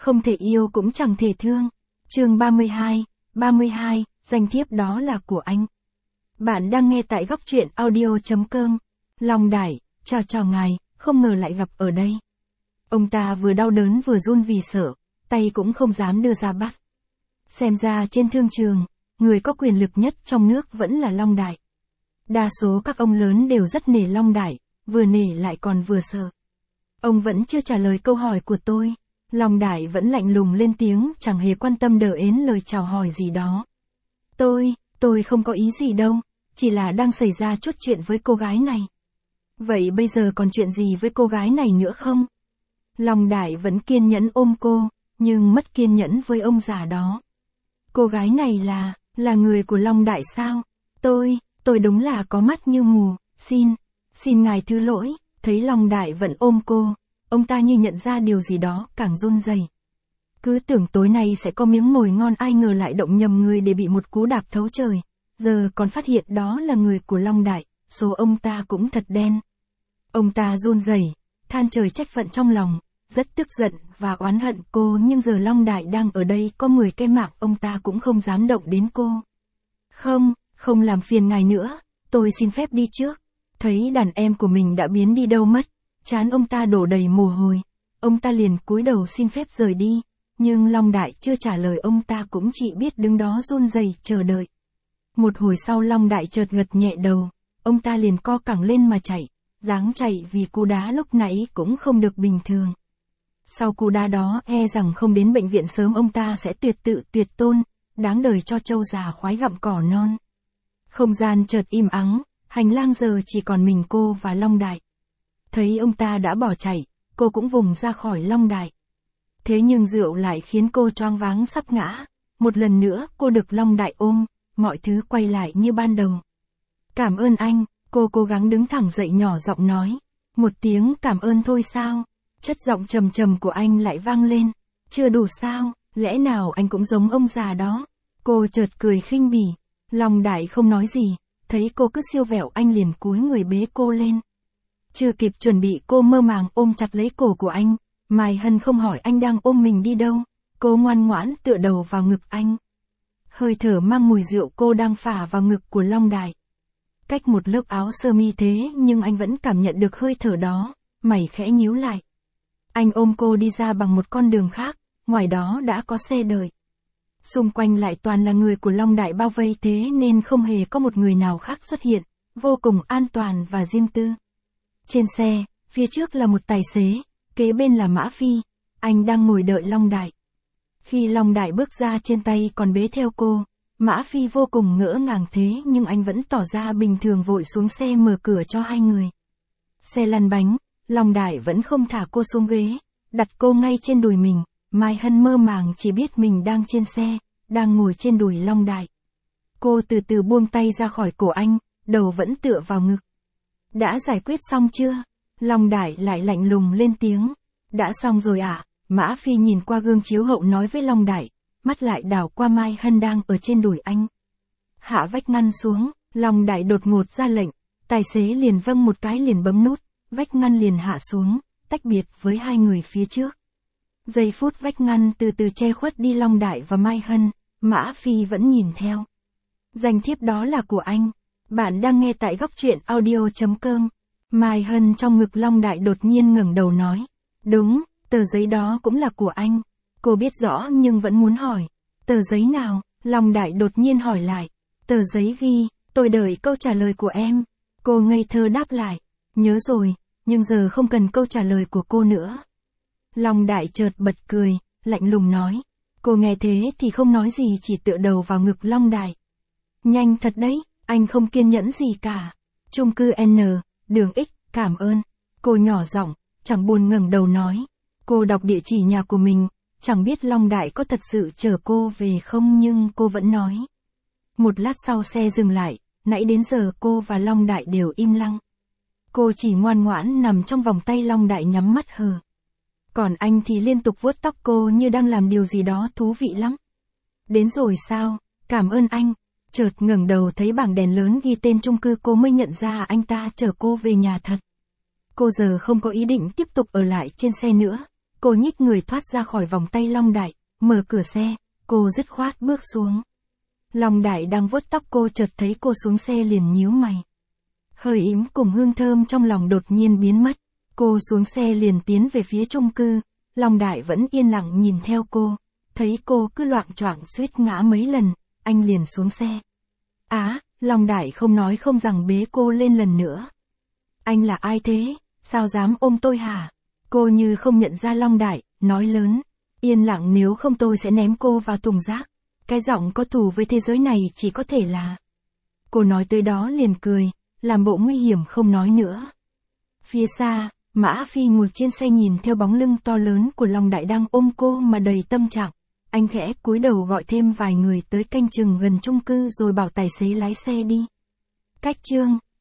không thể yêu cũng chẳng thể thương. Chương 32, danh thiếp đó là của anh. Bạn đang nghe tại góc truyện audio.com. Long Đại, chào ngài, không ngờ lại gặp ở đây. Ông ta vừa đau đớn vừa run vì sợ, tay cũng không dám đưa ra bắt. Xem ra trên thương trường, người có quyền lực nhất trong nước vẫn là Long Đại. Đa số các ông lớn đều rất nể Long Đại, vừa nể lại còn vừa sợ. Ông vẫn chưa trả lời câu hỏi của tôi. Long Đại vẫn lạnh lùng lên tiếng, chẳng hề quan tâm đờ ến lời chào hỏi gì đó. Tôi không có ý gì đâu, chỉ là đang xảy ra chút chuyện với cô gái này. Vậy bây giờ còn chuyện gì với cô gái này nữa không? Long Đại vẫn kiên nhẫn ôm cô, nhưng mất kiên nhẫn với ông già đó. Cô gái này là người của Long Đại sao? Tôi đúng là có mắt như mù, xin ngài thứ lỗi. Thấy Long Đại vẫn ôm cô, ông ta như nhận ra điều gì đó, càng run rẩy. Cứ tưởng tối nay sẽ có miếng mồi ngon, ai ngờ lại động nhầm người để bị một cú đạp thấu trời. Giờ còn phát hiện đó là người của Long Đại, số ông ta cũng thật đen. Ông ta run rẩy, than trời trách phận trong lòng, rất tức giận và oán hận cô, nhưng giờ Long Đại đang ở đây có 10 cái mạng ông ta cũng không dám động đến cô. Không làm phiền ngài nữa, tôi xin phép đi trước. Thấy đàn em của mình đã biến đi đâu mất, trán ông ta đổ đầy mồ hôi. Ông ta liền cúi đầu xin phép rời đi, nhưng Long Đại chưa trả lời, ông ta cũng chỉ biết đứng đó run rẩy chờ đợi. Một hồi sau Long Đại chợt gật nhẹ đầu, ông ta liền co cẳng lên mà chạy, dáng chạy vì cú đá lúc nãy cũng không được bình thường. Sau cú đá đó rằng không đến bệnh viện sớm ông ta sẽ tuyệt tự tuyệt tôn, đáng đời cho trâu già khoái gặm cỏ non. Không gian chợt im ắng, hành lang giờ chỉ còn mình cô và Long Đại. Thấy ông ta đã bỏ chạy, cô cũng vùng ra khỏi Long Đại. Thế nhưng rượu lại khiến cô choáng váng sắp ngã. Một lần nữa cô được Long Đại ôm, mọi thứ quay lại như ban đầu. Cảm ơn anh, cô cố gắng đứng thẳng dậy nhỏ giọng nói. Một tiếng cảm ơn thôi sao? Chất giọng trầm trầm của anh lại vang lên. Chưa đủ sao, lẽ nào anh cũng giống ông già đó? Cô chợt cười khinh bỉ. Long Đại không nói gì, thấy cô cứ siêu vẹo anh liền cúi người bế cô lên. Chưa kịp chuẩn bị cô mơ màng ôm chặt lấy cổ của anh. Mai Hân không hỏi anh đang ôm mình đi đâu, cô ngoan ngoãn tựa đầu vào ngực anh. Hơi thở mang mùi rượu cô đang phả vào ngực của Long Đại. Cách một lớp áo sơ mi thế nhưng anh vẫn cảm nhận được hơi thở đó, mày khẽ nhíu lại. Anh ôm cô đi ra bằng một con đường khác, ngoài đó đã có xe đợi. Xung quanh lại toàn là người của Long Đại bao vây, thế nên không hề có một người nào khác xuất hiện, vô cùng an toàn và riêng tư. Trên xe, phía trước là một tài xế, kế bên là Mã Phi, anh đang ngồi đợi Long Đại. Khi Long Đại bước ra trên tay còn bế theo cô, Mã Phi vô cùng ngỡ ngàng thế nhưng anh vẫn tỏ ra bình thường vội xuống xe mở cửa cho hai người. Xe lăn bánh, Long Đại vẫn không thả cô xuống ghế, đặt cô ngay trên đùi mình. Mai Hân mơ màng chỉ biết mình đang trên xe, đang ngồi trên đùi Long Đại. Cô từ từ buông tay ra khỏi cổ anh, đầu vẫn tựa vào ngực. Đã giải quyết xong chưa? Long Đại lại lạnh lùng lên tiếng. Đã xong rồi ạ. Mã Phi nhìn qua gương chiếu hậu nói với Long Đại, mắt lại đảo qua Mai Hân đang ở trên đùi anh. Hạ vách ngăn xuống, Long Đại đột ngột ra lệnh, tài xế liền vâng một cái liền bấm nút, vách ngăn liền hạ xuống, tách biệt với hai người phía trước. Giây phút vách ngăn từ từ che khuất đi Long Đại và Mai Hân, Mã Phi vẫn nhìn theo. Danh thiếp đó là của anh. Bạn đang nghe tại góc truyện audio.com. Mai Hân trong ngực Long Đại đột nhiên ngẩng đầu nói. Đúng, tờ giấy đó cũng là của anh. Cô biết rõ nhưng vẫn muốn hỏi. Tờ giấy nào? Long Đại đột nhiên hỏi lại. Tờ giấy ghi, tôi đợi câu trả lời của em. Cô ngây thơ đáp lại. Nhớ rồi, nhưng giờ không cần câu trả lời của cô nữa. Long Đại chợt bật cười, lạnh lùng nói. Cô nghe thế thì không nói gì, chỉ tựa đầu vào ngực Long Đại. Nhanh thật đấy, anh không kiên nhẫn gì cả. Chung cư N, đường X, cảm ơn. Cô nhỏ giọng, chẳng buồn ngẩng đầu nói. Cô đọc địa chỉ nhà của mình, chẳng biết Long Đại có thật sự chở cô về không nhưng cô vẫn nói. Một lát sau xe dừng lại, nãy đến giờ cô và Long Đại đều im lặng. Cô chỉ ngoan ngoãn nằm trong vòng tay Long Đại nhắm mắt hờ. Còn anh thì liên tục vuốt tóc cô như đang làm điều gì đó thú vị lắm. Đến rồi sao? Cảm ơn anh. Chợt ngẩng đầu thấy bảng đèn lớn ghi tên chung cư, cô mới nhận ra anh ta chở cô về nhà thật. Cô giờ không có ý định tiếp tục ở lại trên xe nữa. Cô nhích người thoát ra khỏi vòng tay Long Đại, mở cửa xe, cô dứt khoát bước xuống. Long Đại đang vuốt tóc cô chợt thấy cô xuống xe liền nhíu mày. Hơi ím cùng hương thơm trong lòng đột nhiên biến mất. Cô xuống xe liền tiến về phía chung cư. Long Đại vẫn yên lặng nhìn theo cô. Thấy cô cứ loạng choạng suýt ngã mấy lần, anh liền xuống xe. Long Đại không nói không rằng bế cô lên lần nữa. Anh là ai thế? Sao dám ôm tôi hả? Cô như không nhận ra Long Đại, nói lớn. Yên lặng, nếu không tôi sẽ ném cô vào thùng rác. Cái giọng có thù với thế giới này chỉ có thể là. Cô nói tới đó liền cười, làm bộ nguy hiểm không nói nữa. Phía xa, Mã Phi ngồi trên xe nhìn theo bóng lưng to lớn của Long Đại đang ôm cô mà đầy tâm trạng. Anh khẽ cúi đầu gọi thêm vài người tới canh chừng gần chung cư rồi bảo tài xế lái xe đi. Cách chương